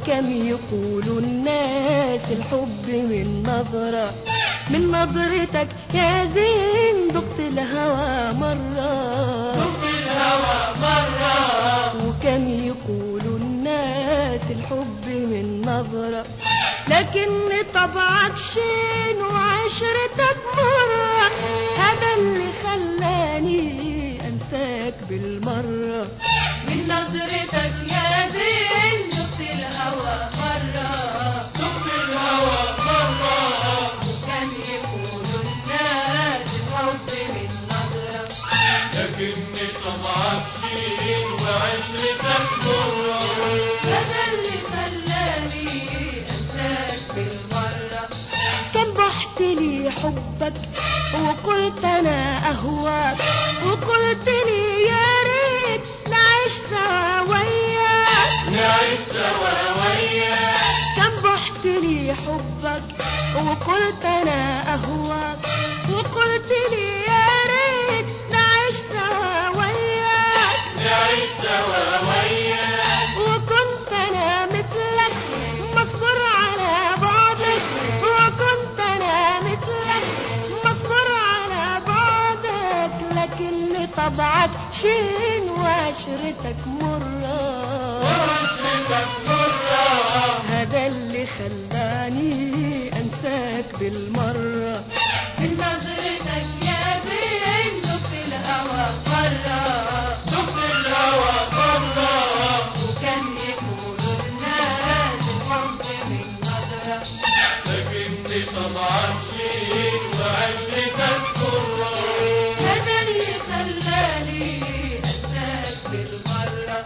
وكم يقولوا الناس الحب من نظرة، من نظرتك يا زين دقت الهوى مرة، دقت الهوى مرة. وكم يقولوا الناس الحب من نظرة، لكن طبعك شين وعشرتك مرة، هذا اللي خلاني انساك بالمرة. من نظرتك يا زين دقت الهوى مرة، دقت الهوى مرة. وكم يقولوا الناس الحب من نظرة، لكن طبعك شين وعشرتك مرة، هذا اللي خلاني انساك بالمرة. كم بحت لي حبك وقلت انا اهواك، وقلت لي يا ريت نعيش سوا وياك، نعيش سوا وياك. كم بحت لي حبك وقلت انا اهواك، وقلت لي يا ريت نعيش سوا وياك، نعيش سوا وياك. وكنت انا مثلك مصبر على بعدك، وكنت انا مثلك مصبر على بعدك، لكن طبعك شين وعشرتك مرة، وعشرتك مرة. هذا اللي خلاني انساك بالمرة. من نظرتك يا زين دقت الهوى مرة، دقت الهوى مرة. وكم يقولوا الناس الحب من نظرة، لكن طبعك شين وعشرتك مرة، هذا اللي خلاني انساك بالمرة.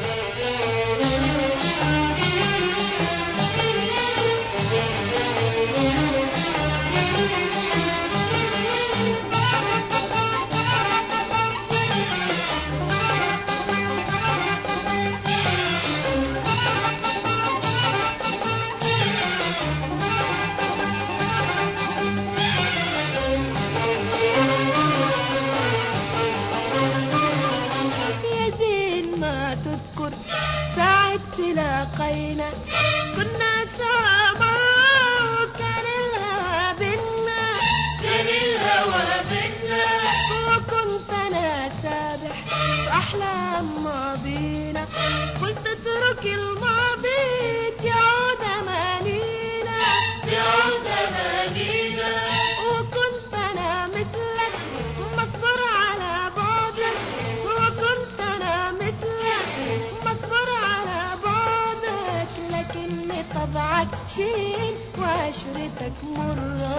يا زين ما تذكر ساعة تلاقينا، كنا سوا مرة وكان الهوى بينا، كان الهوى بينا. وكنت انا سابح في احلام ماضينا، قلت اترك الماضي يعود امانينا، يعود أمانينا. وكنت انا مثلك مصبر على بعدك، وكنت انا مثلك مصبر على بعدك، لكن طبعك شين وعشرتك مرة،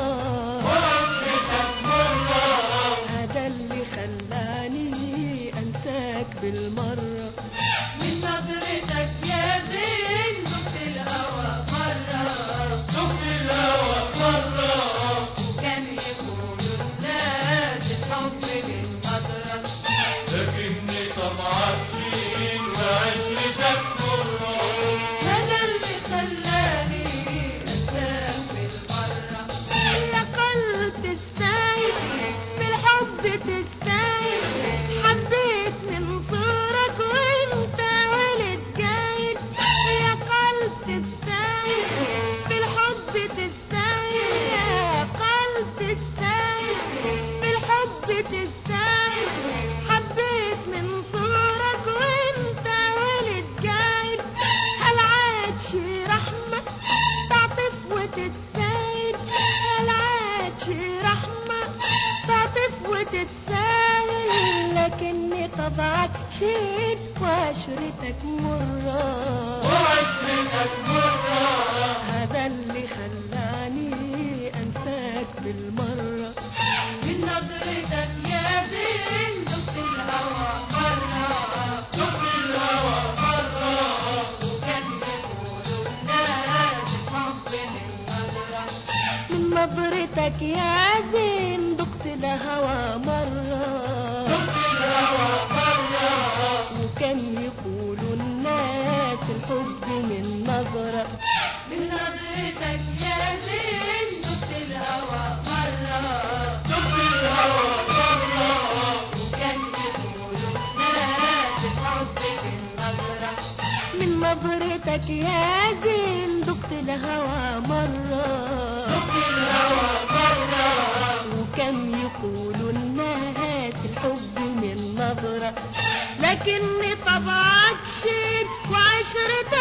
وعشرتك مرة. هذا اللي خلاني انساك بالمرة. من نظرتك يا زين دقت الهوى مرة، دقت الهوى مرة. وكان يقولوا الناس الحب من نظرة، لكن طبعك شين وعشرتك مرة، هذا اللي خلاني انساك بالمرة. يا قلب تستاهل بالحب تستاهل، حبيت من صورك وانت ولد جايد، يا قلب تستاهل بالحب تستاهل، يا قلب تستاهل بالحب تستاهل، حبيت من صورك وانت ولد جايد، هل عاد شي رحمة تعطف وتتسايد، هل عاد شي رحمة تعطف وتتساهل، لكن طبعك شين وعشرتك مرة، وعشرتك مرة. هذا اللي خلاني انساك بالمرة. من نظرتك يا زين دقت الهوى مرة، دقت الهوى مرة. وكان يقولوا الناس الحب من نظرة، من نظرتك يا زين دقت الهوى مرة، دقت الهوى مرة. وكم يقولوا الناس الحب من نظرة، من نظرتك يا زين دقت الهوى مرة، دقت الهوى مرة. وكان يقولوا الناس الحب من نظرة، من نظرتك يا زين دقت الهوى مرة دقت الهوى مرة وكم يقولوا الناس الحب من نظرة لكن طبعك شين وعشرتك